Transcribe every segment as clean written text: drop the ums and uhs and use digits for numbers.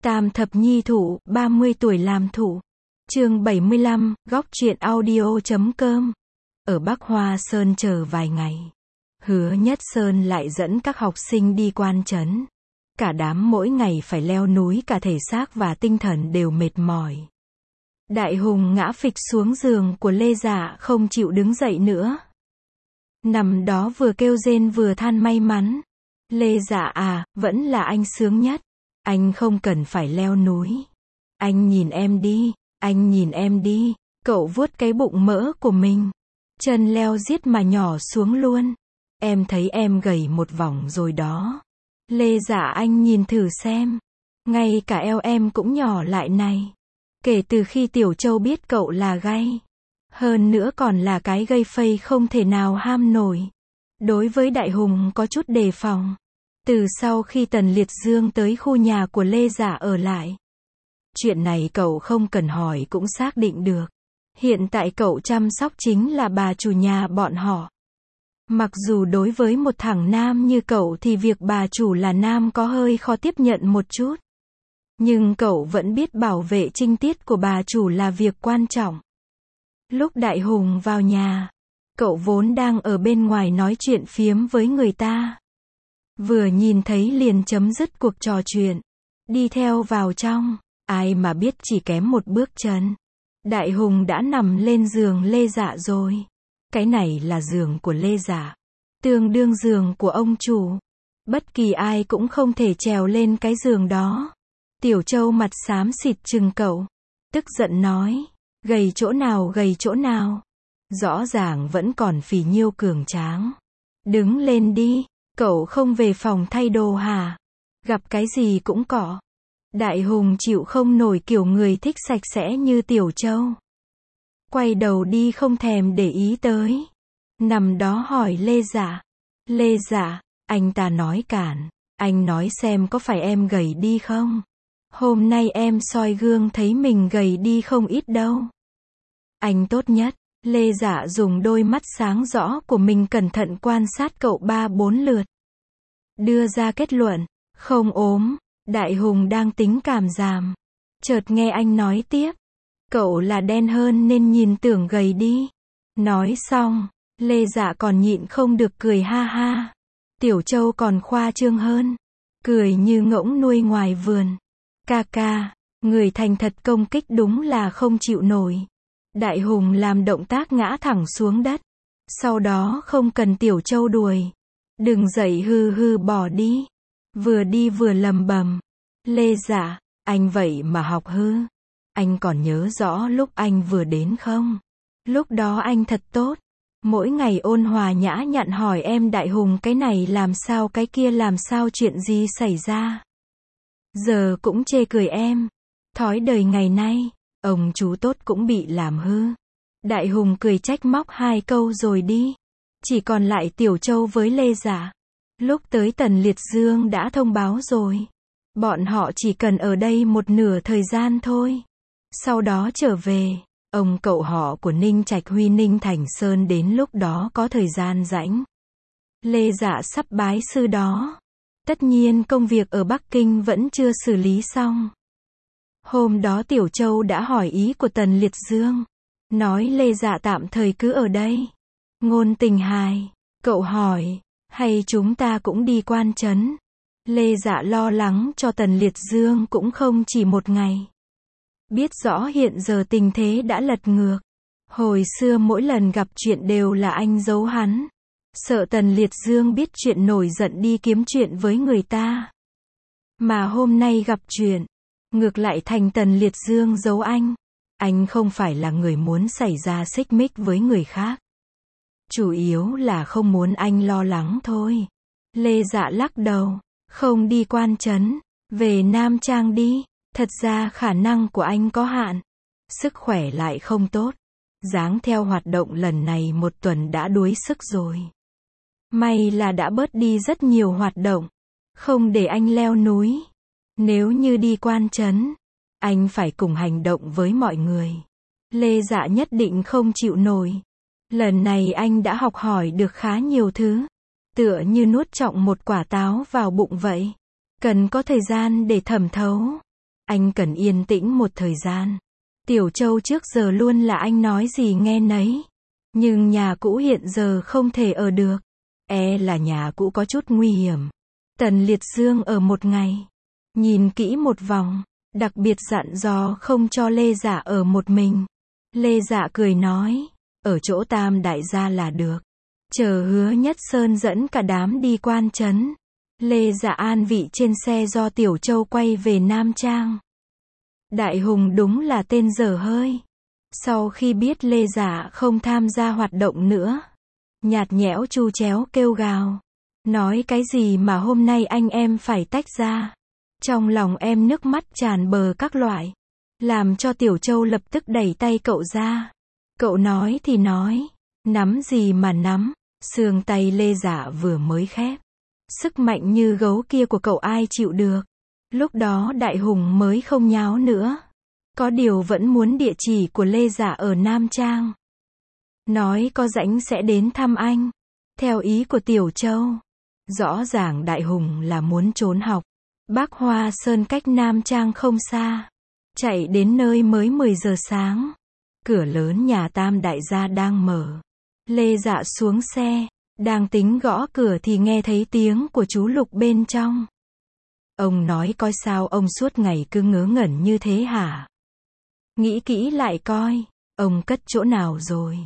Tam thập nhi thụ, 30 tuổi làm thụ. Chương 75, góc truyện audio.com. Ở Bắc Hoa Sơn chờ vài ngày. Hứa Nhất Sơn lại dẫn các học sinh đi quan trấn. Cả đám mỗi ngày phải leo núi, cả thể xác và tinh thần đều mệt mỏi. Đại Hùng ngã phịch xuống giường của Lê Dạ, không chịu đứng dậy nữa. Nằm đó vừa kêu rên vừa than may mắn. Lê Dạ à, vẫn là anh sướng nhất. Anh không cần phải leo núi. Anh nhìn em đi, anh nhìn em đi. Cậu vuốt cái bụng mỡ của mình. Chân leo giết mà nhỏ xuống luôn. Em thấy em gầy một vòng rồi đó. Lê Dạ anh nhìn thử xem. Ngay cả eo em cũng nhỏ lại này. Kể từ khi Tiểu Châu biết cậu là gay. Hơn nữa còn là cái gây phây không thể nào ham nổi. Đối với Đại Hùng có chút đề phòng. Từ sau khi Tần Liệt Dương tới khu nhà của Lê Dạ ở lại. Chuyện này cậu không cần hỏi cũng xác định được. Hiện tại cậu chăm sóc chính là bà chủ nhà bọn họ. Mặc dù đối với một thằng nam như cậu thì việc bà chủ là nam có hơi khó tiếp nhận một chút. Nhưng cậu vẫn biết bảo vệ trinh tiết của bà chủ là việc quan trọng. Lúc Đại Hùng vào nhà, cậu vốn đang ở bên ngoài nói chuyện phiếm với người ta. Vừa nhìn thấy liền chấm dứt cuộc trò chuyện. Đi theo vào trong, ai mà biết chỉ kém một bước chân. Đại Hùng đã nằm lên giường Lê Dạ rồi. Cái này là giường của Lê Dạ. Tương đương giường của ông chủ. Bất kỳ ai cũng không thể trèo lên cái giường đó. Tiểu Châu mặt xám xịt chừng cậu. Tức giận nói. Gầy chỗ nào gầy chỗ nào. Rõ ràng vẫn còn phì nhiêu cường tráng. Đứng lên đi. Cậu không về phòng thay đồ hả? Gặp cái gì cũng cọ. Đại Hùng chịu không nổi kiểu người thích sạch sẽ như Tiểu Châu. Quay đầu đi không thèm để ý tới. Nằm đó hỏi Lê Dạ. Lê Dạ, anh ta nói cản. Anh nói xem có phải em gầy đi không? Hôm nay em soi gương thấy mình gầy đi không ít đâu. Anh tốt nhất. Lê Dạ dùng đôi mắt sáng rõ của mình cẩn thận quan sát cậu 3-4 lượt. Đưa ra kết luận, không ốm. Đại Hùng đang tính cảm giảm. Chợt nghe anh nói tiếp. Cậu là đen hơn nên nhìn tưởng gầy đi. Nói xong, Lê Dạ còn nhịn không được cười ha ha. Tiểu Châu còn khoa trương hơn. Cười như ngỗng nuôi ngoài vườn. Ca ca, người thành thật công kích đúng là không chịu nổi. Đại Hùng làm động tác ngã thẳng xuống đất. Sau đó không cần Tiểu Châu đuổi. Đừng dậy hư hư bỏ đi. Vừa đi vừa lầm bầm. Lê Dạ, anh vậy mà học hư. Anh còn nhớ rõ lúc anh vừa đến không? Lúc đó anh thật tốt. Mỗi ngày ôn hòa nhã nhặn hỏi em Đại Hùng cái này làm sao cái kia làm sao chuyện gì xảy ra. Giờ cũng chê cười em. Thói đời ngày nay, ông chú tốt cũng bị làm hư. Đại Hùng cười trách móc 2 câu rồi đi. Chỉ còn lại Tiểu Châu với Lê Dạ. Lúc tới Tần Liệt Dương đã thông báo rồi. Bọn họ chỉ cần ở đây một nửa thời gian thôi. Sau đó trở về. Ông cậu họ của Ninh Trạch Huy Ninh Thành Sơn đến lúc đó có thời gian rảnh. Lê Dạ sắp bái sư đó. Tất nhiên công việc ở Bắc Kinh vẫn chưa xử lý xong. Hôm đó Tiểu Châu đã hỏi ý của Tần Liệt Dương. Nói Lê Dạ tạm thời cứ ở đây. Ngôn Tình Hài, cậu hỏi, hay chúng ta cũng đi quan trấn? Lê Dạ lo lắng cho Tần Liệt Dương cũng không chỉ một ngày. Biết rõ hiện giờ tình thế đã lật ngược. Hồi xưa mỗi lần gặp chuyện đều là anh giấu hắn. Sợ Tần Liệt Dương biết chuyện nổi giận đi kiếm chuyện với người ta. Mà hôm nay gặp chuyện, ngược lại thành Tần Liệt Dương giấu anh. Anh không phải là người muốn xảy ra xích mích với người khác. Chủ yếu là không muốn anh lo lắng thôi. Lê Dạ lắc đầu. Không đi quan trấn. Về Nam Trang đi. Thật ra khả năng của anh có hạn. Sức khỏe lại không tốt. Dáng theo hoạt động lần này 1 tuần đã đuối sức rồi. May là đã bớt đi rất nhiều hoạt động. Không để anh leo núi. Nếu như đi quan trấn, anh phải cùng hành động với mọi người. Lê Dạ nhất định không chịu nổi. Lần này anh đã học hỏi được khá nhiều thứ. Tựa như nuốt trọn một quả táo vào bụng vậy. Cần có thời gian để thẩm thấu. Anh cần yên tĩnh một thời gian. Tiểu Châu trước giờ luôn là anh nói gì nghe nấy. Nhưng nhà cũ hiện giờ không thể ở được. Là nhà cũ có chút nguy hiểm. Tần Liệt Dương ở một ngày. Nhìn kỹ một vòng. Đặc biệt dặn dò không cho Lê Dạ ở một mình. Lê Dạ cười nói. Ở chỗ Tam đại gia là được. Chờ Hứa Nhất Sơn dẫn cả đám đi quan trấn. Lê Dạ an vị trên xe do Tiểu Châu quay về Nam Trang. Đại Hùng đúng là tên dở hơi. Sau khi biết Lê Dạ không tham gia hoạt động nữa, nhạt nhẽo chu chéo kêu gào. Nói cái gì mà hôm nay anh em phải tách ra. Trong lòng em nước mắt tràn bờ các loại. Làm cho Tiểu Châu lập tức đẩy tay cậu ra. Cậu nói thì nói. Nắm gì mà nắm. Xương tay Lê Dạ vừa mới khép. Sức mạnh như gấu kia của cậu ai chịu được. Lúc đó Đại Hùng mới không nháo nữa. Có điều vẫn muốn địa chỉ của Lê Dạ ở Nam Trang. Nói có rảnh sẽ đến thăm anh. Theo ý của Tiểu Châu. Rõ ràng Đại Hùng là muốn trốn học. Bắc Hoa Sơn cách Nam Trang không xa. Chạy đến nơi mới 10 giờ sáng. Cửa lớn nhà Tam đại gia đang mở. Lê Dạ xuống xe. Đang tính gõ cửa thì nghe thấy tiếng của chú Lục bên trong. Ông nói coi sao ông suốt ngày cứ ngớ ngẩn như thế hả? Nghĩ kỹ lại coi. Ông cất chỗ nào rồi?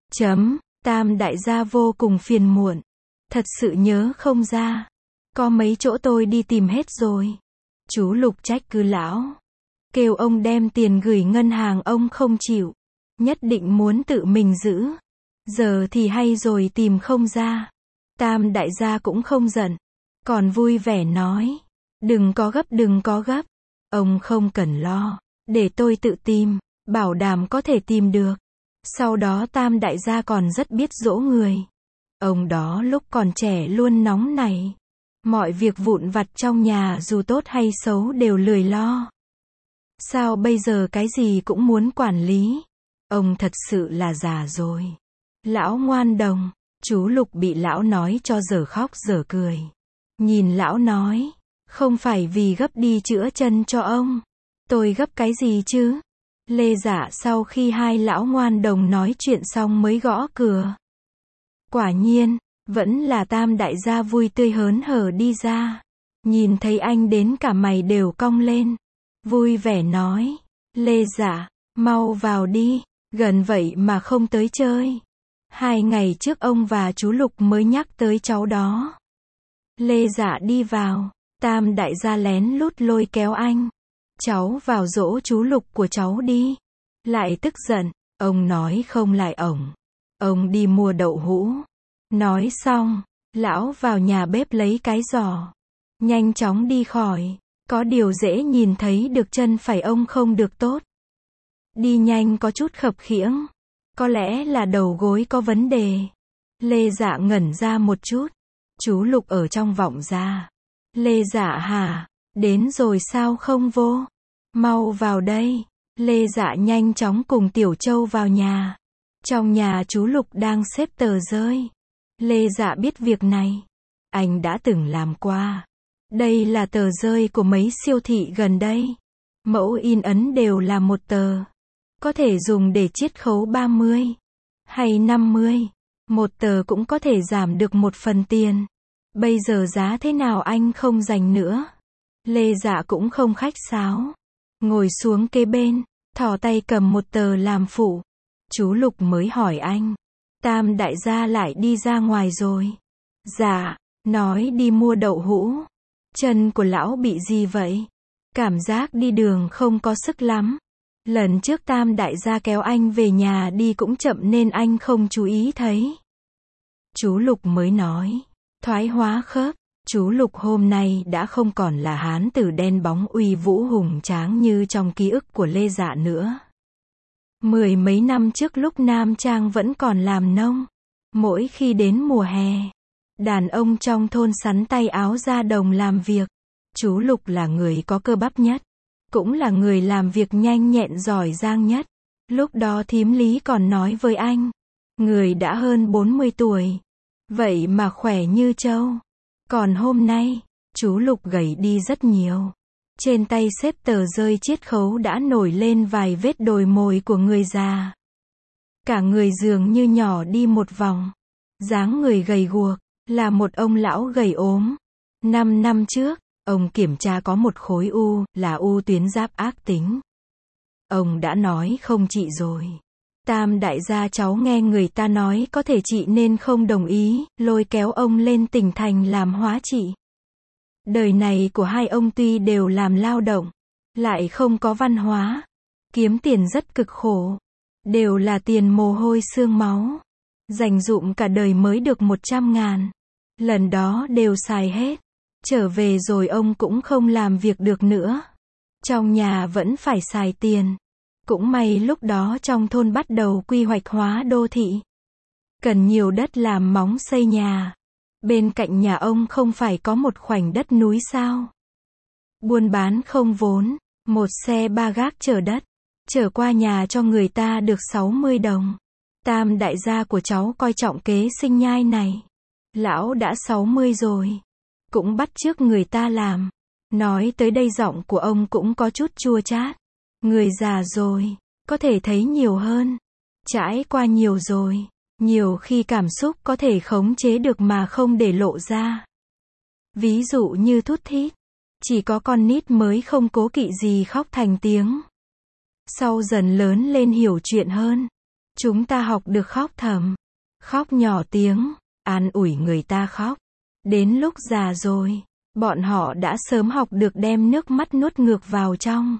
Tam đại gia vô cùng phiền muộn. Thật sự nhớ không ra. Có mấy chỗ tôi đi tìm hết rồi. Chú Lục trách cứ lão. Kêu ông đem tiền gửi ngân hàng ông không chịu. Nhất định muốn tự mình giữ. Giờ thì hay rồi tìm không ra. Tam đại gia cũng không giận. Còn vui vẻ nói. Đừng có gấp. Ông không cần lo. Để tôi tự tìm. Bảo đảm có thể tìm được. Sau đó Tam đại gia còn rất biết dỗ người. Ông đó lúc còn trẻ luôn nóng nảy. Mọi việc vụn vặt trong nhà dù tốt hay xấu đều lười lo. Sao bây giờ cái gì cũng muốn quản lý? Ông thật sự là già rồi. Lão ngoan đồng. Chú Lục bị lão nói cho dở khóc dở cười. Nhìn lão nói. Không phải vì gấp đi chữa chân cho ông. Tôi gấp cái gì chứ? Lê Dạ sau khi hai lão ngoan đồng nói chuyện xong mới gõ cửa. Quả nhiên, vẫn là Tam đại gia vui tươi hớn hở đi ra. Nhìn thấy anh đến cả mày đều cong lên. Vui vẻ nói. Lê Dạ, mau vào đi. Gần vậy mà không tới chơi. 2 ngày trước ông và chú Lục mới nhắc tới cháu đó. Lê Dạ đi vào. Tam đại gia lén lút lôi kéo anh. Cháu vào dỗ chú Lục của cháu đi. Lại tức giận. Ông nói không lại ổng. Ông đi mua đậu hũ. Nói xong, lão vào nhà bếp lấy cái giò. Nhanh chóng đi khỏi. Có điều dễ nhìn thấy được chân phải ông không được tốt. Đi nhanh có chút khập khiễng. Có lẽ là đầu gối có vấn đề. Lê Dạ ngẩn ra một chút. Chú Lục ở trong vọng ra. Lê Dạ hả? Đến rồi sao không vô? Mau vào đây. Lê Dạ nhanh chóng cùng Tiểu Châu vào nhà. Trong nhà chú Lục đang xếp tờ rơi. Lê Dạ biết việc này. Anh đã từng làm qua. Đây là tờ rơi của mấy siêu thị gần đây. Mẫu in ấn đều là một tờ. Có thể dùng để chiết khấu 30 hay 50. Một tờ cũng có thể giảm được 1 phần tiền. Bây giờ giá thế nào anh không dành nữa. Lê Dạ cũng không khách sáo. Ngồi xuống kế bên, thò tay cầm một tờ làm phụ. Chú Lục mới hỏi anh. Tam đại gia lại đi ra ngoài rồi. Dạ, nói đi mua đậu hũ. Chân của lão bị gì vậy? Cảm giác đi đường không có sức lắm. Lần trước Tam đại gia kéo anh về nhà đi cũng chậm nên anh không chú ý thấy. Chú Lục mới nói. Thoái hóa khớp. Chú Lục hôm nay đã không còn là hán tử đen bóng uy vũ hùng tráng như trong ký ức của Lê Dạ nữa. 10 mấy năm trước lúc Nam Trang vẫn còn làm nông. Mỗi khi đến mùa hè, đàn ông trong thôn sắn tay áo ra đồng làm việc. Chú Lục là người có cơ bắp nhất. Cũng là người làm việc nhanh nhẹn giỏi giang nhất. Lúc đó thím Lý còn nói với anh. Người đã hơn 40 tuổi. Vậy mà khỏe như trâu. Còn hôm nay, chú Lục gầy đi rất nhiều. Trên tay xếp tờ rơi chiết khấu đã nổi lên vài vết đồi mồi của người già. Cả người dường như nhỏ đi một vòng. Dáng người gầy guộc, là một ông lão gầy ốm. 5 năm trước, ông kiểm tra có một khối u, là u tuyến giáp ác tính. Ông đã nói không trị rồi. Tam đại gia cháu nghe người ta nói có thể trị nên không đồng ý, lôi kéo ông lên tỉnh thành làm hóa trị. Đời này của hai ông tuy đều làm lao động, lại không có văn hóa, kiếm tiền rất cực khổ, đều là tiền mồ hôi xương máu, dành dụm cả đời mới được 100.000. Lần đó đều xài hết, trở về rồi ông cũng không làm việc được nữa. Trong nhà vẫn phải xài tiền. Cũng may lúc đó trong thôn bắt đầu quy hoạch hóa đô thị. Cần nhiều đất làm móng xây nhà. Bên cạnh nhà ông không phải có một khoảnh đất núi sao? Buôn bán không vốn, một xe ba gác chở đất, chở qua nhà cho người ta được 60 đồng. Tam đại gia của cháu coi trọng kế sinh nhai này. Lão đã 60 rồi, cũng bắt chước người ta làm. Nói tới đây giọng của ông cũng có chút chua chát. Người già rồi, có thể thấy nhiều hơn. Trải qua nhiều rồi, nhiều khi cảm xúc có thể khống chế được mà không để lộ ra. Ví dụ như thút thít, chỉ có con nít mới không cố kỵ gì khóc thành tiếng. Sau dần lớn lên hiểu chuyện hơn, chúng ta học được khóc thầm, khóc nhỏ tiếng, an ủi người ta khóc. Đến lúc già rồi, bọn họ đã sớm học được đem nước mắt nuốt ngược vào trong.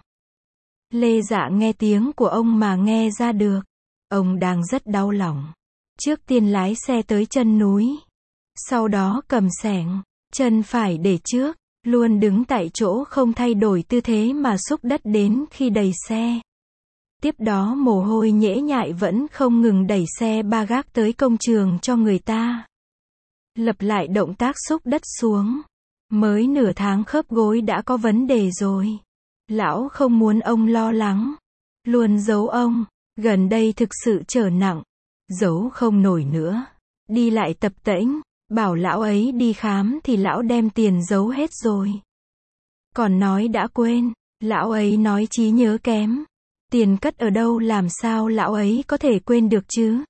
Lê Dạ nghe tiếng của ông mà nghe ra được. Ông đang rất đau lòng. Trước tiên lái xe tới chân núi. Sau đó cầm xẻng, chân phải để trước, luôn đứng tại chỗ không thay đổi tư thế mà xúc đất đến khi đẩy xe. Tiếp đó mồ hôi nhễ nhại vẫn không ngừng đẩy xe ba gác tới công trường cho người ta. Lặp lại động tác xúc đất xuống. Mới nửa tháng khớp gối đã có vấn đề rồi. Lão không muốn ông lo lắng. Luôn giấu ông. Gần đây thực sự trở nặng. Giấu không nổi nữa. Đi lại tập tễnh. Bảo lão ấy đi khám thì lão đem tiền giấu hết rồi. Còn nói đã quên. Lão ấy nói trí nhớ kém. Tiền cất ở đâu làm sao lão ấy có thể quên được chứ?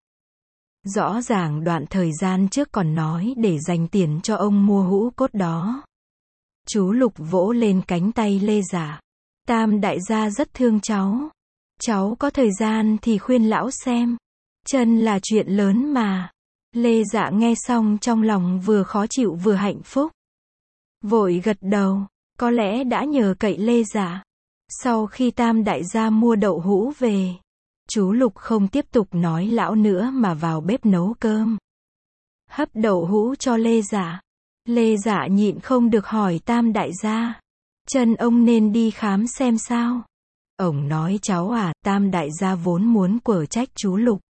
Rõ ràng đoạn thời gian trước còn nói để dành tiền cho ông mua hũ cốt đó. Chú Lục vỗ lên cánh tay Lê Dạ. Tam đại gia rất thương cháu. Cháu có thời gian thì khuyên lão xem. Chân là chuyện lớn mà. Lê Dạ nghe xong trong lòng vừa khó chịu vừa hạnh phúc. Vội gật đầu, có lẽ đã nhờ cậy Lê Dạ. Sau khi Tam đại gia mua đậu hũ về, chú Lục không tiếp tục nói lão nữa mà vào bếp nấu cơm. Hấp đậu hũ cho Lê Dạ. Lê Dạ nhịn không được hỏi Tam đại gia. Chân ông nên đi khám xem sao. Ông nói cháu à, Tam đại gia vốn muốn quở trách chú Lục.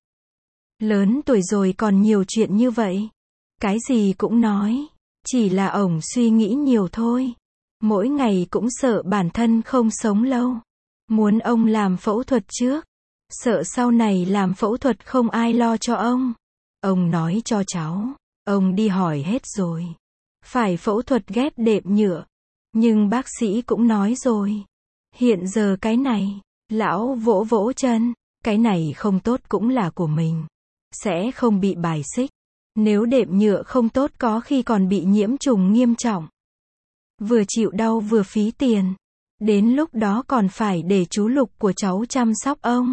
Lớn tuổi rồi còn nhiều chuyện như vậy. Cái gì cũng nói. Chỉ là ổng suy nghĩ nhiều thôi. Mỗi ngày cũng sợ bản thân không sống lâu. Muốn ông làm phẫu thuật trước. Sợ sau này làm phẫu thuật không ai lo cho ông. Ông nói cho cháu. Ông đi hỏi hết rồi. Phải phẫu thuật ghép đệm nhựa. Nhưng bác sĩ cũng nói rồi. Hiện giờ cái này. Lão vỗ vỗ chân. Cái này không tốt cũng là của mình. Sẽ không bị bài xích. Nếu đệm nhựa không tốt có khi còn bị nhiễm trùng nghiêm trọng. Vừa chịu đau vừa phí tiền. Đến lúc đó còn phải để chú Lục của cháu chăm sóc ông.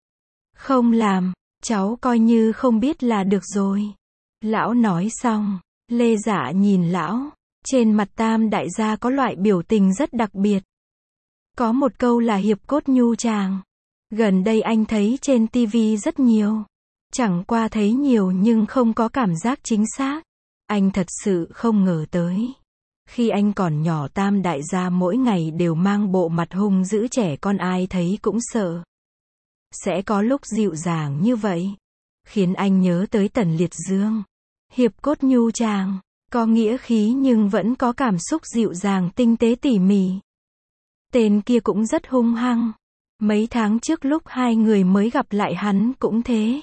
Không làm, cháu coi như không biết là được rồi. Lão nói xong, Lê Dạ nhìn lão. Trên mặt Tam đại gia có loại biểu tình rất đặc biệt. Có một câu là hiệp cốt nhu tràng. Gần đây anh thấy trên TV rất nhiều. Chẳng qua thấy nhiều nhưng không có cảm giác chính xác. Anh thật sự không ngờ tới. Khi anh còn nhỏ Tam đại gia mỗi ngày đều mang bộ mặt hung dữ trẻ con ai thấy cũng sợ. Sẽ có lúc dịu dàng như vậy. Khiến anh nhớ tới Tần Liệt Dương. Hiệp cốt nhu tràng, có nghĩa khí nhưng vẫn có cảm xúc dịu dàng tinh tế tỉ mỉ. Tên kia cũng rất hung hăng. Mấy tháng trước lúc hai người mới gặp lại hắn cũng thế.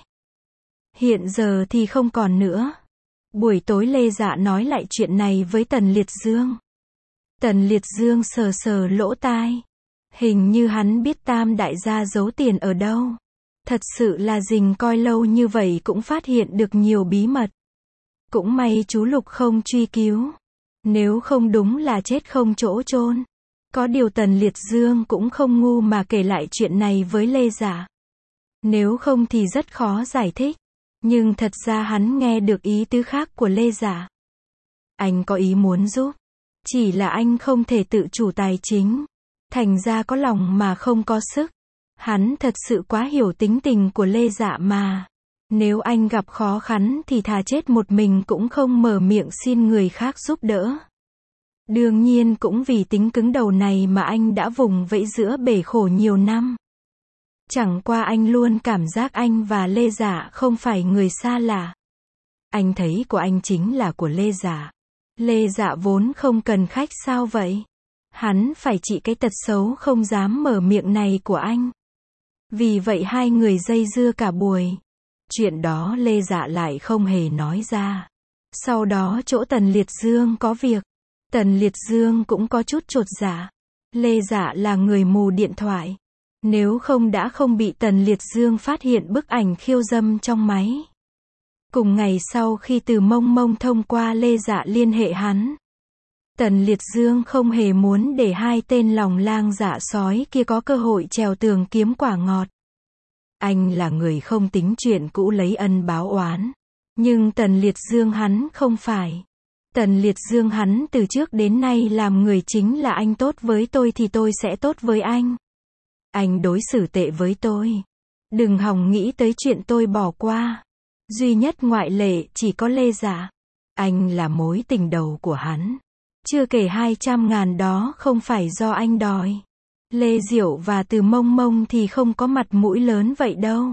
Hiện giờ thì không còn nữa. Buổi tối Lê Dạ nói lại chuyện này với Tần Liệt Dương. Tần Liệt Dương sờ sờ lỗ tai. Hình như hắn biết Tam đại gia giấu tiền ở đâu. Thật sự là rình coi lâu như vậy cũng phát hiện được nhiều bí mật. Cũng may chú Lục không truy cứu. Nếu không đúng là chết không chỗ chôn. Có điều Tần Liệt Dương cũng không ngu mà kể lại chuyện này với Lê Dạ. Nếu không thì rất khó giải thích. Nhưng thật ra hắn nghe được ý tứ khác của Lê Dạ. Anh có ý muốn giúp. Chỉ là anh không thể tự chủ tài chính. Thành ra có lòng mà không có sức. Hắn thật sự quá hiểu tính tình của Lê Dạ mà. Nếu anh gặp khó khăn thì thà chết một mình cũng không mở miệng xin người khác giúp đỡ. Đương nhiên cũng vì tính cứng đầu này mà anh đã vùng vẫy giữa bể khổ nhiều năm. Chẳng qua anh luôn cảm giác anh và Lê Dạ không phải người xa lạ. Anh thấy của anh chính là của Lê Dạ. Lê Dạ vốn không cần khách sao vậy? Hắn phải trị cái tật xấu không dám mở miệng này của anh. Vì vậy hai người dây dưa cả buổi. Chuyện đó Lê Dạ lại không hề nói ra. Sau đó chỗ Tần Liệt Dương có việc. Tần Liệt Dương cũng có chút chột dạ. Lê Dạ là người mù điện thoại. Nếu không đã không bị Tần Liệt Dương phát hiện bức ảnh khiêu dâm trong máy. Cùng ngày sau khi Từ Mông Mông thông qua Lê Dạ liên hệ hắn. Tần Liệt Dương không hề muốn để hai tên lòng lang dạ sói kia có cơ hội trèo tường kiếm quả ngọt. Anh là người không tính chuyện cũ lấy ân báo oán. Nhưng Tần Liệt Dương hắn không phải. Tần Liệt Dương hắn từ trước đến nay làm người chính là anh tốt với tôi thì tôi sẽ tốt với anh. Anh đối xử tệ với tôi. Đừng hòng nghĩ tới chuyện tôi bỏ qua. Duy nhất ngoại lệ chỉ có Lê Dạ. Anh là mối tình đầu của hắn. Chưa kể 200.000 đó không phải do anh đòi. Lê Diệu và Từ Mông Mông thì không có mặt mũi lớn vậy đâu.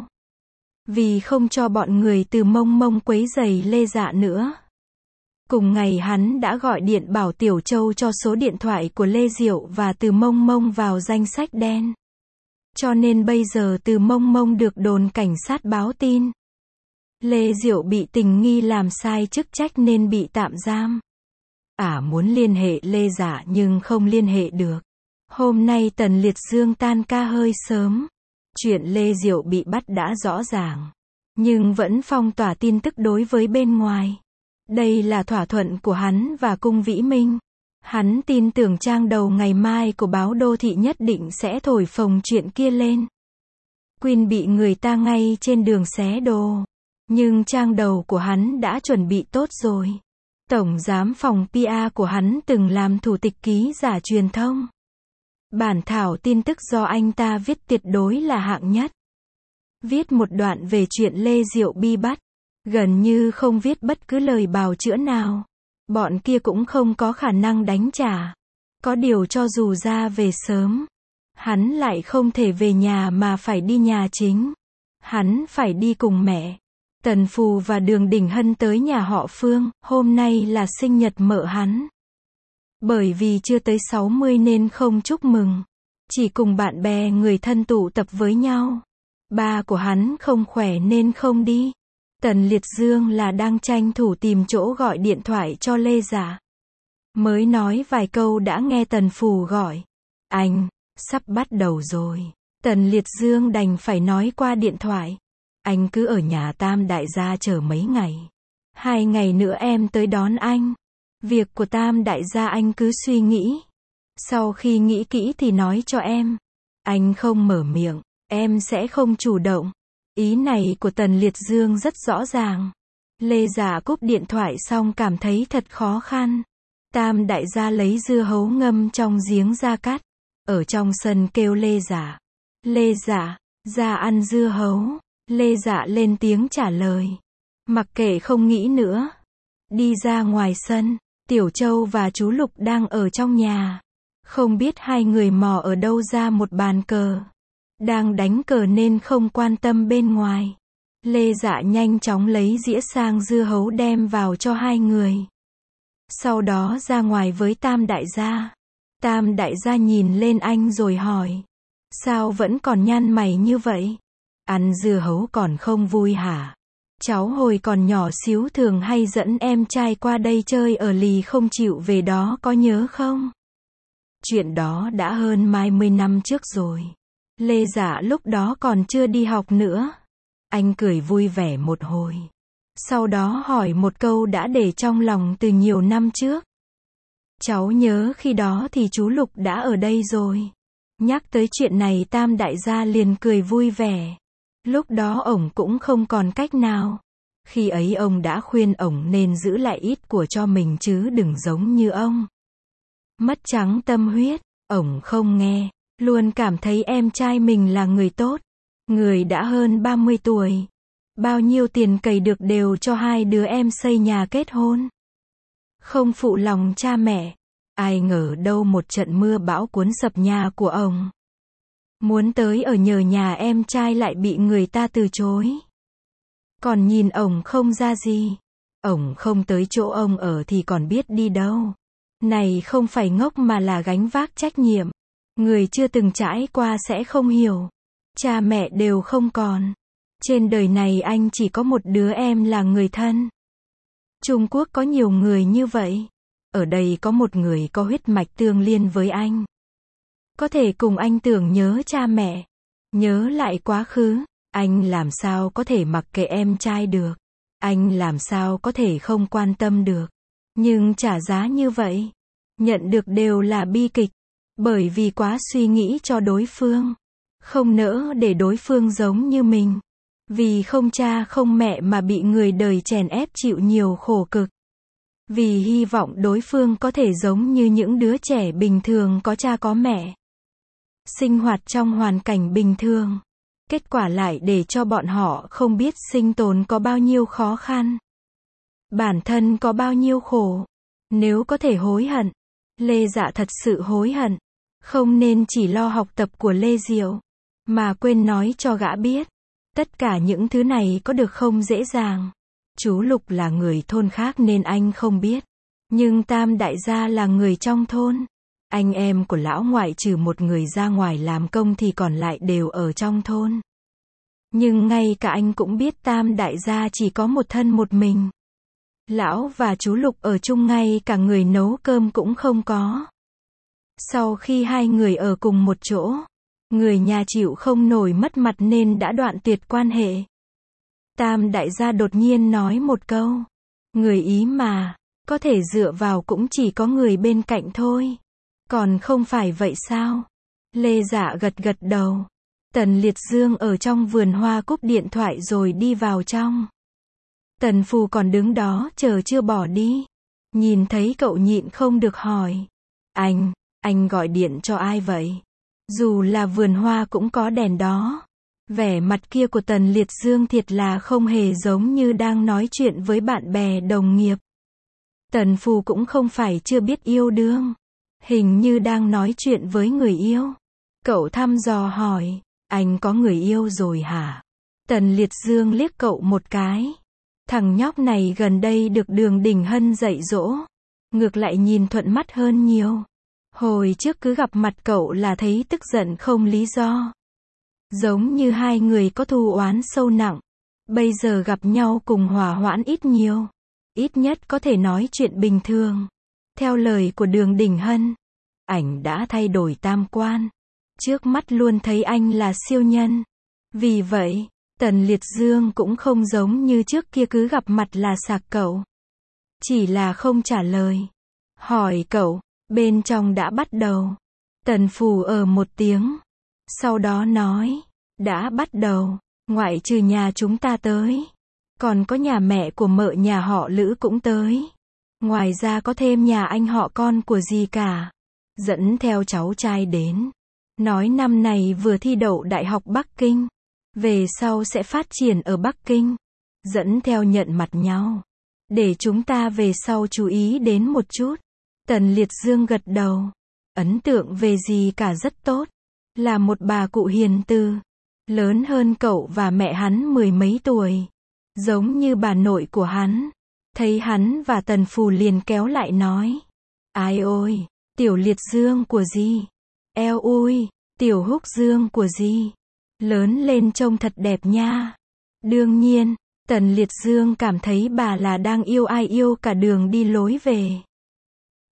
Vì không cho bọn người Từ Mông Mông quấy rầy Lê Dạ nữa. Cùng ngày hắn đã gọi điện bảo Tiểu Châu cho số điện thoại của Lê Diệu và Từ Mông Mông vào danh sách đen. Cho nên bây giờ Từ Mông Mông được đồn cảnh sát báo tin. Lê Diệu bị tình nghi làm sai chức trách nên bị tạm giam. Muốn liên hệ Lê Dạ nhưng không liên hệ được. Hôm nay Tần Liệt Dương tan ca hơi sớm. Chuyện Lê Diệu bị bắt đã rõ ràng. Nhưng vẫn phong tỏa tin tức đối với bên ngoài. Đây là thỏa thuận của hắn và Cung Vĩ Minh. Hắn tin tưởng trang đầu ngày mai của báo Đô Thị nhất định sẽ thổi phồng chuyện kia lên. Quyên bị người ta ngay trên đường xé đồ. Nhưng trang đầu của hắn đã chuẩn bị tốt rồi. Tổng giám phòng PR của hắn từng làm thủ tịch ký giả truyền thông. Bản thảo tin tức do anh ta viết tuyệt đối là hạng nhất. Viết một đoạn về chuyện Lê Diệu bị bắt. Gần như không viết bất cứ lời bào chữa nào. Bọn kia cũng không có khả năng đánh trả. Có điều cho dù ra về sớm, hắn lại không thể về nhà mà phải đi nhà chính. Hắn phải đi cùng mẹ. Tần Phù và Đường Đình Hân tới nhà họ Phương, hôm nay là sinh nhật mợ hắn. Bởi vì chưa tới 60 nên không chúc mừng. Chỉ cùng bạn bè người thân tụ tập với nhau. Ba của hắn không khỏe nên không đi. Tần Liệt Dương là đang tranh thủ tìm chỗ gọi điện thoại cho Lê Dạ. Mới nói vài câu đã nghe Tần Phù gọi. Anh, sắp bắt đầu rồi. Tần Liệt Dương đành phải nói qua điện thoại. Anh cứ ở nhà Tam đại gia chờ mấy ngày. 2 ngày nữa em tới đón anh. Việc của Tam đại gia anh cứ suy nghĩ. Sau khi nghĩ kỹ thì nói cho em. Anh không mở miệng, em sẽ không chủ động. Ý này của Tần Liệt Dương rất rõ ràng. Lê Dạ cúp điện thoại xong cảm thấy thật khó khăn. Tam đại gia lấy dưa hấu ngâm trong giếng ra cắt. Ở trong sân kêu Lê Dạ. Lê Dạ, ra ăn dưa hấu. Lê Dạ lên tiếng trả lời. Mặc kệ không nghĩ nữa. Đi ra ngoài sân, Tiểu Châu và chú Lục đang ở trong nhà. Không biết hai người mò ở đâu ra một bàn cờ. Đang đánh cờ nên không quan tâm bên ngoài. Lê Dạ nhanh chóng lấy dĩa sang dưa hấu đem vào cho hai người. Sau đó ra ngoài với Tam đại gia. Tam đại gia nhìn lên anh rồi hỏi. Sao vẫn còn nhăn mày như vậy? Ăn dưa hấu còn không vui hả? Cháu hồi còn nhỏ xíu thường hay dẫn em trai qua đây chơi ở lì không chịu về đó có nhớ không? Chuyện đó đã hơn 20 năm trước rồi. Lê Dạ lúc đó còn chưa đi học nữa. Anh cười vui vẻ một hồi. Sau đó hỏi một câu đã để trong lòng từ nhiều năm trước. Cháu nhớ khi đó thì chú Lục đã ở đây rồi. Nhắc tới chuyện này Tam đại gia liền cười vui vẻ. Lúc đó ổng cũng không còn cách nào. Khi ấy ông đã khuyên ổng nên giữ lại ít của cho mình chứ đừng giống như ông. Mất trắng tâm huyết, ổng không nghe, luôn cảm thấy em trai mình là người tốt. Người đã hơn 30 tuổi. Bao nhiêu tiền cày được đều cho hai đứa em xây nhà kết hôn. Không phụ lòng cha mẹ. Ai ngờ đâu một trận mưa bão cuốn sập nhà của ông. Muốn tới ở nhờ nhà em trai lại bị người ta từ chối. Còn nhìn ổng không ra gì. Ổng không tới chỗ ông ở thì còn biết đi đâu. Này không phải ngốc mà là gánh vác trách nhiệm. Người chưa từng trải qua sẽ không hiểu. Cha mẹ đều không còn. Trên đời này anh chỉ có một đứa em là người thân. Trung Quốc có nhiều người như vậy. Ở đây có một người có huyết mạch tương liên với anh. Có thể cùng anh tưởng nhớ cha mẹ. Nhớ lại quá khứ. Anh làm sao có thể mặc kệ em trai được. Anh làm sao có thể không quan tâm được. Nhưng trả giá như vậy. Nhận được đều là bi kịch. Bởi vì quá suy nghĩ cho đối phương. Không nỡ để đối phương giống như mình. Vì không cha không mẹ mà bị người đời chèn ép chịu nhiều khổ cực. Vì hy vọng đối phương có thể giống như những đứa trẻ bình thường có cha có mẹ. Sinh hoạt trong hoàn cảnh bình thường. Kết quả lại để cho bọn họ không biết sinh tồn có bao nhiêu khó khăn. Bản thân có bao nhiêu khổ. Nếu có thể hối hận. Lê Dạ thật sự hối hận. Không nên chỉ lo học tập của Lê Diệu. Mà quên nói cho gã biết. Tất cả những thứ này có được không dễ dàng. Chú Lục là người thôn khác nên anh không biết. Nhưng Tam đại gia là người trong thôn. Anh em của lão ngoại trừ một người ra ngoài làm công thì còn lại đều ở trong thôn. Nhưng ngay cả anh cũng biết Tam đại gia chỉ có một thân một mình. Lão và chú Lục ở chung ngay cả người nấu cơm cũng không có. Sau khi hai người ở cùng một chỗ, người nhà chịu không nổi mất mặt nên đã đoạn tuyệt quan hệ. Tam đại gia đột nhiên nói một câu. Người Ý mà, có thể dựa vào cũng chỉ có người bên cạnh thôi. Còn không phải vậy sao? Lê Dạ gật gật đầu. Tần Liệt Dương ở trong vườn hoa cúp điện thoại rồi đi vào trong. Tần Phù còn đứng đó chờ chưa bỏ đi. Nhìn thấy cậu nhịn không được hỏi. Anh gọi điện cho ai vậy? Dù là vườn hoa cũng có đèn đó. Vẻ mặt kia của Tần Liệt Dương thiệt là không hề giống như đang nói chuyện với bạn bè đồng nghiệp. Tần Phù cũng không phải chưa biết yêu đương. Hình như đang nói chuyện với người yêu. Cậu thăm dò hỏi. Anh có người yêu rồi hả? Tần Liệt Dương liếc cậu một cái. Thằng nhóc này gần đây được Đường Đình Hân dạy dỗ. Ngược lại nhìn thuận mắt hơn nhiều. Hồi trước cứ gặp mặt cậu là thấy tức giận không lý do. Giống như hai người có thù oán sâu nặng. Bây giờ gặp nhau cùng hòa hoãn ít nhiều. Ít nhất có thể nói chuyện bình thường. Theo lời của Đường Đình Hân, ảnh đã thay đổi tam quan. Trước mắt luôn thấy anh là siêu nhân. Vì vậy, Tần Liệt Dương cũng không giống như trước kia cứ gặp mặt là sạc cậu. Chỉ là không trả lời. Hỏi cậu, bên trong đã bắt đầu. Tần Phù một tiếng. Sau đó nói, đã bắt đầu, ngoại trừ nhà chúng ta tới. Còn có nhà mẹ của mợ nhà họ Lữ cũng tới. Ngoài ra có thêm nhà anh họ con của dì cả. Dẫn theo cháu trai đến. Nói năm này vừa thi đậu Đại học Bắc Kinh. Về sau sẽ phát triển ở Bắc Kinh. Dẫn theo nhận mặt nhau. Để chúng ta về sau chú ý đến một chút. Tần Liệt Dương gật đầu. Ấn tượng về dì cả rất tốt. Là một bà cụ hiền từ. Lớn hơn cậu và mẹ hắn 10 mấy tuổi. Giống như bà nội của hắn. Thấy hắn và Tần Phù liền kéo lại nói. Ai ôi, tiểu Liệt Dương của dì. Eo ui, tiểu Húc Dương của dì. Lớn lên trông thật đẹp nha. Đương nhiên, Tần Liệt Dương cảm thấy bà là đang yêu ai yêu cả đường đi lối về.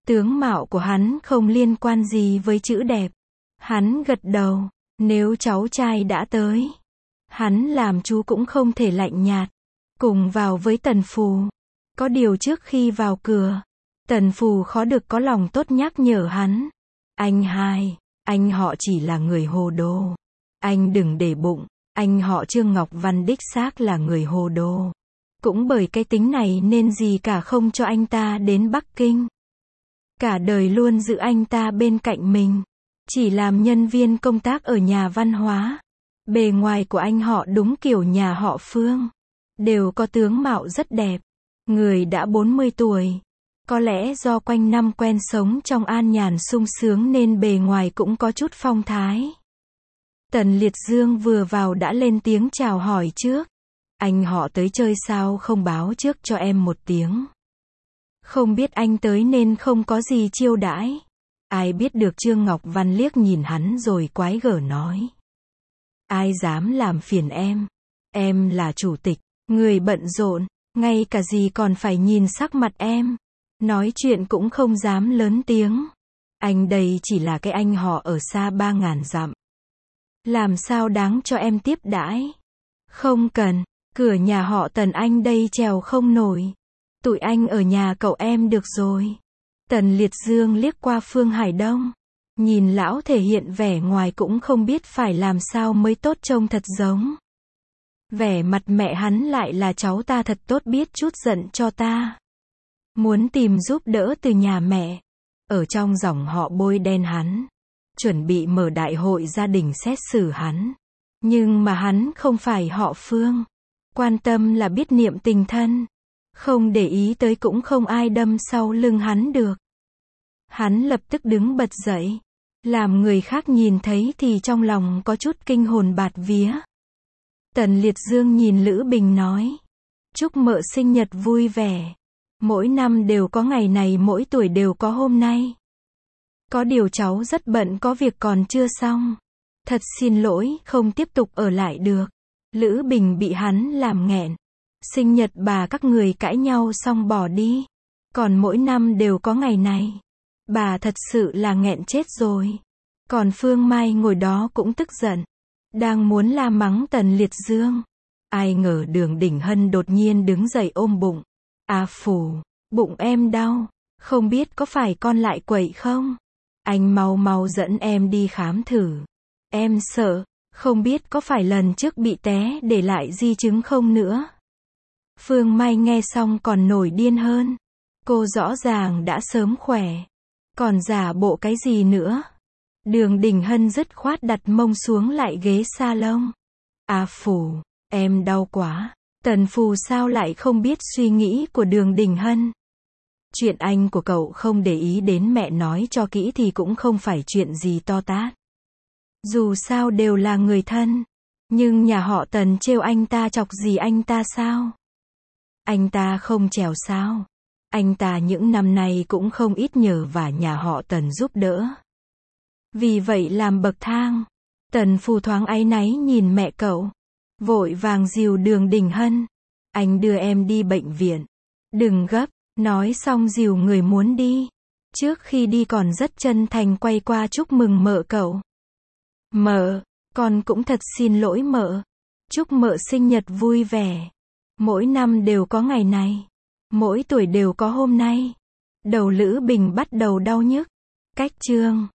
Tướng mạo của hắn không liên quan gì với chữ đẹp. Hắn gật đầu, nếu cháu trai đã tới, hắn làm chú cũng không thể lạnh nhạt. Cùng vào với Tần Phù. Có điều trước khi vào cửa, Tần Phù khó được có lòng tốt nhắc nhở hắn. Anh hai, anh họ chỉ là người hồ đồ. Anh đừng để bụng, anh họ Trương Ngọc Văn đích xác là người hồ đồ. Cũng bởi cái tính này nên gì cả không cho anh ta đến Bắc Kinh. Cả đời luôn giữ anh ta bên cạnh mình. Chỉ làm nhân viên công tác ở nhà văn hóa. Bề ngoài của anh họ đúng kiểu nhà họ Phương. Đều có tướng mạo rất đẹp. Người đã 40 tuổi. Có lẽ do quanh năm quen sống trong an nhàn sung sướng nên bề ngoài cũng có chút phong thái. Tần Liệt Dương vừa vào đã lên tiếng chào hỏi trước. Anh họ tới chơi sao không báo trước cho em một tiếng. Không biết anh tới nên không có gì chiêu đãi. Ai biết được Trương Ngọc Văn liếc nhìn hắn rồi quái gở nói. Ai dám làm phiền em là chủ tịch, người bận rộn, ngay cả gì còn phải nhìn sắc mặt em. Nói chuyện cũng không dám lớn tiếng. Anh đây chỉ là cái anh họ ở xa 3.000 dặm. Làm sao đáng cho em tiếp đãi. Không cần, cửa nhà họ Tần anh đây trèo không nổi. Tụi anh ở nhà cậu em được rồi. Tần Liệt Dương liếc qua Phương Hải Đông. Nhìn lão thể hiện vẻ ngoài cũng không biết phải làm sao mới tốt, trông thật giống. Vẻ mặt mẹ hắn lại là cháu ta thật tốt, biết chút giận cho ta. Muốn tìm giúp đỡ từ nhà mẹ. Ở trong dòng họ bôi đen hắn. Chuẩn bị mở đại hội gia đình xét xử hắn. Nhưng mà hắn không phải họ Phương. Quan tâm là biết niệm tình thân. Không để ý tới cũng không ai đâm sau lưng hắn được. Hắn lập tức đứng bật dậy. Làm người khác nhìn thấy thì trong lòng có chút kinh hồn bạt vía. Tần Liệt Dương nhìn Lữ Bình nói. Chúc mợ sinh nhật vui vẻ. Mỗi năm đều có ngày này, mỗi tuổi đều có hôm nay. Có điều cháu rất bận có việc còn chưa xong. Thật xin lỗi, không tiếp tục ở lại được. Lữ Bình bị hắn làm nghẹn. Sinh nhật bà các người cãi nhau xong bỏ đi. Còn mỗi năm đều có ngày này. Bà thật sự là nghẹn chết rồi. Còn Phương Mai ngồi đó cũng tức giận. Đang muốn la mắng Tần Liệt Dương. Ai ngờ Đường Đình Hân đột nhiên đứng dậy ôm bụng. À phù, bụng em đau. Không biết có phải con lại quậy không? Anh mau mau dẫn em đi khám thử. Em sợ, không biết có phải lần trước bị té để lại di chứng không nữa. Phương Mai nghe xong còn nổi điên hơn. Cô rõ ràng đã sớm khỏe. Còn giả bộ cái gì nữa? Đường Đình Hân dứt khoát đặt mông xuống lại ghế salon. À phù, em đau quá. Tần Phù sao lại không biết suy nghĩ của Đường Đình Hân. Chuyện anh của cậu không để ý đến, mẹ nói cho kỹ thì cũng không phải chuyện gì to tát. Dù sao đều là người thân. Nhưng nhà họ Tần trêu anh ta chọc gì anh ta sao? Anh ta không trèo sao? Anh ta những năm nay cũng không ít nhờ vả nhà họ Tần giúp đỡ. Vì vậy làm bậc thang. Tần Phù thoáng áy náy nhìn mẹ cậu. Vội vàng dìu Đường Đình Hân. Anh đưa em đi bệnh viện. Đừng gấp. Nói xong dìu người muốn đi. Trước khi đi còn rất chân thành quay qua chúc mừng mợ cậu. Mợ, con cũng thật xin lỗi mợ. Chúc mợ sinh nhật vui vẻ. Mỗi năm đều có ngày này. Mỗi tuổi đều có hôm nay. Đầu Lữ Bình bắt đầu đau nhức. Cách chương